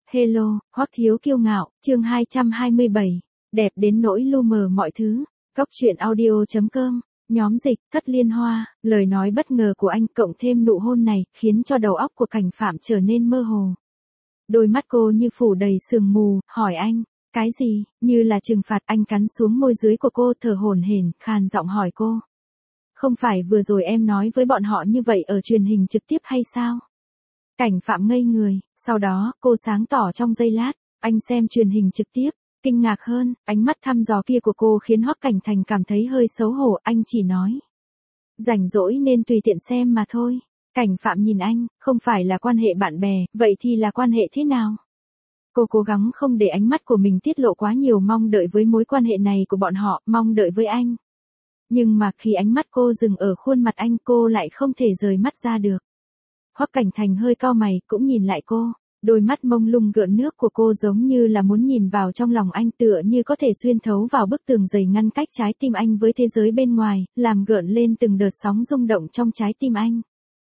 Hello, Hoắc Thiếu Kiêu Ngạo, chương 227, đẹp đến nỗi lu mờ mọi thứ. Cóc truyện audio.com, nhóm dịch, Thất Liên Hoa, lời nói bất ngờ của anh cộng thêm nụ hôn này, khiến cho đầu óc của Cảnh Phạm trở nên mơ hồ. Đôi mắt cô như phủ đầy sương mù, hỏi anh, cái gì, như là trừng phạt. Anh cắn xuống môi dưới của cô, thở hổn hển, khàn giọng hỏi cô. Không phải vừa rồi em nói với bọn họ như vậy ở truyền hình trực tiếp hay sao? Cảnh Phạm ngây người, sau đó, cô sáng tỏ trong giây lát, anh xem truyền hình trực tiếp, kinh ngạc hơn, ánh mắt thăm dò kia của cô khiến Hoắc Cảnh Thành cảm thấy hơi xấu hổ, anh chỉ nói. Rảnh rỗi nên tùy tiện xem mà thôi. Cảnh Phạm nhìn anh, không phải là quan hệ bạn bè, vậy thì là quan hệ thế nào? Cô cố gắng không để ánh mắt của mình tiết lộ quá nhiều mong đợi với mối quan hệ này của bọn họ, mong đợi với anh. Nhưng mà khi ánh mắt cô dừng ở khuôn mặt anh, cô lại không thể rời mắt ra được. Hoắc Cảnh Thành hơi cau mày, cũng nhìn lại cô, đôi mắt mông lung gợn nước của cô giống như là muốn nhìn vào trong lòng anh, tựa như có thể xuyên thấu vào bức tường dày ngăn cách trái tim anh với thế giới bên ngoài, làm gợn lên từng đợt sóng rung động trong trái tim anh.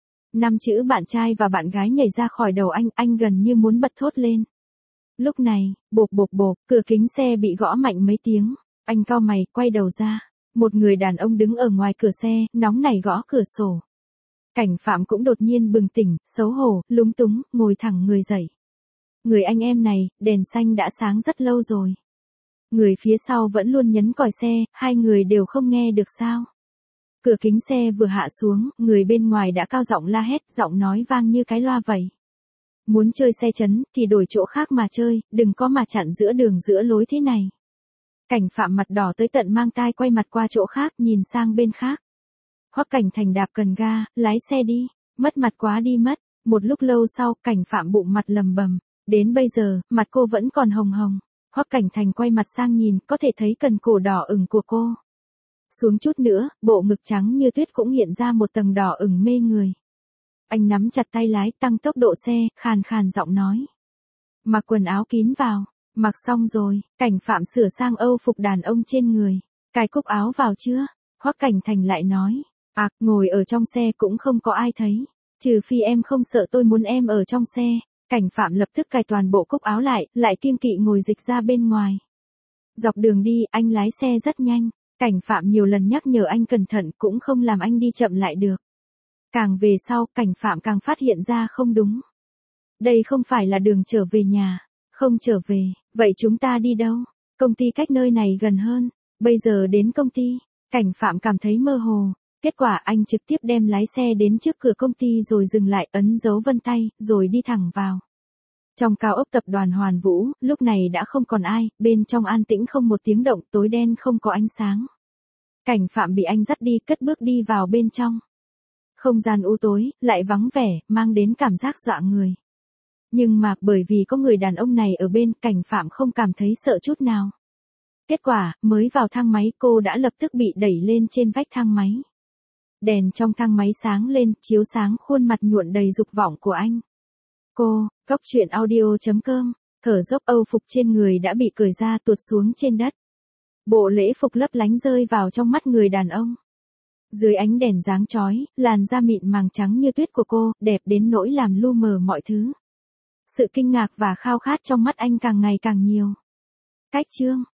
5 chữ bạn trai và bạn gái nhảy ra khỏi đầu anh gần như muốn bật thốt lên. Lúc này, bộp bộp bộp, cửa kính xe bị gõ mạnh mấy tiếng, anh cau mày, quay đầu ra, một người đàn ông đứng ở ngoài cửa xe, nóng nảy gõ cửa sổ. Cảnh Phạm cũng đột nhiên bừng tỉnh, xấu hổ, lúng túng, ngồi thẳng người dậy. Người anh em này, đèn xanh đã sáng rất lâu rồi. Người phía sau vẫn luôn nhấn còi xe, hai người đều không nghe được sao? Cửa kính xe vừa hạ xuống, người bên ngoài đã cao giọng la hét, giọng nói vang như cái loa vậy. Muốn chơi xe chấn, thì đổi chỗ khác mà chơi, đừng có mà chặn giữa đường giữa lối thế này. Cảnh Phạm mặt đỏ tới tận mang tai, quay mặt qua chỗ khác, nhìn sang bên khác. Hoắc Cảnh Thành đạp cần ga, lái xe đi, mất mặt quá đi mất. Một lúc lâu sau, Cảnh Phạm bụng mặt lầm bầm, đến bây giờ, mặt cô vẫn còn hồng hồng. Hoắc Cảnh Thành quay mặt sang nhìn, có thể thấy cần cổ đỏ ửng của cô. Xuống chút nữa, bộ ngực trắng như tuyết cũng hiện ra một tầng đỏ ửng mê người. Anh nắm chặt tay lái, tăng tốc độ xe, khàn khàn giọng nói. Mặc quần áo kín vào, mặc xong rồi, Cảnh Phạm sửa sang âu phục đàn ông trên người. Cài cúc áo vào chưa? Hoắc Cảnh Thành lại nói. Ngồi ở trong xe cũng không có ai thấy. Trừ phi em không sợ tôi muốn em ở trong xe. Cảnh Phạm lập tức cài toàn bộ cúc áo lại kiêng kỵ ngồi dịch ra bên ngoài. Dọc đường đi, anh lái xe rất nhanh. Cảnh Phạm nhiều lần nhắc nhở anh cẩn thận cũng không làm anh đi chậm lại được. Càng về sau, Cảnh Phạm càng phát hiện ra không đúng. Đây không phải là đường trở về nhà. Không trở về, vậy chúng ta đi đâu? Công ty cách nơi này gần hơn. Bây giờ đến công ty, Cảnh Phạm cảm thấy mơ hồ. Kết quả anh trực tiếp đem lái xe đến trước cửa công ty rồi dừng lại, ấn dấu vân tay, rồi đi thẳng vào. Trong cao ốc tập đoàn Hoàn Vũ, lúc này đã không còn ai, bên trong an tĩnh không một tiếng động, tối đen không có ánh sáng. Cảnh Phạm bị anh dắt đi, cất bước đi vào bên trong. Không gian u tối, lại vắng vẻ, mang đến cảm giác dọa người. Nhưng mà, bởi vì có người đàn ông này ở bên, Cảnh Phạm không cảm thấy sợ chút nào. Kết quả, mới vào thang máy cô đã lập tức bị đẩy lên trên vách thang máy. Đèn trong thang máy sáng lên, chiếu sáng khuôn mặt nhuộn đầy dục vọng của anh. Cô, Cóc truyện audio.com, thở dốc, âu phục trên người đã bị cởi ra, tuột xuống trên đất. Bộ lễ phục lấp lánh rơi vào trong mắt người đàn ông. Dưới ánh đèn sáng chói, làn da mịn màng trắng như tuyết của cô, đẹp đến nỗi làm lu mờ mọi thứ. Sự kinh ngạc và khao khát trong mắt anh càng ngày càng nhiều. Cách chương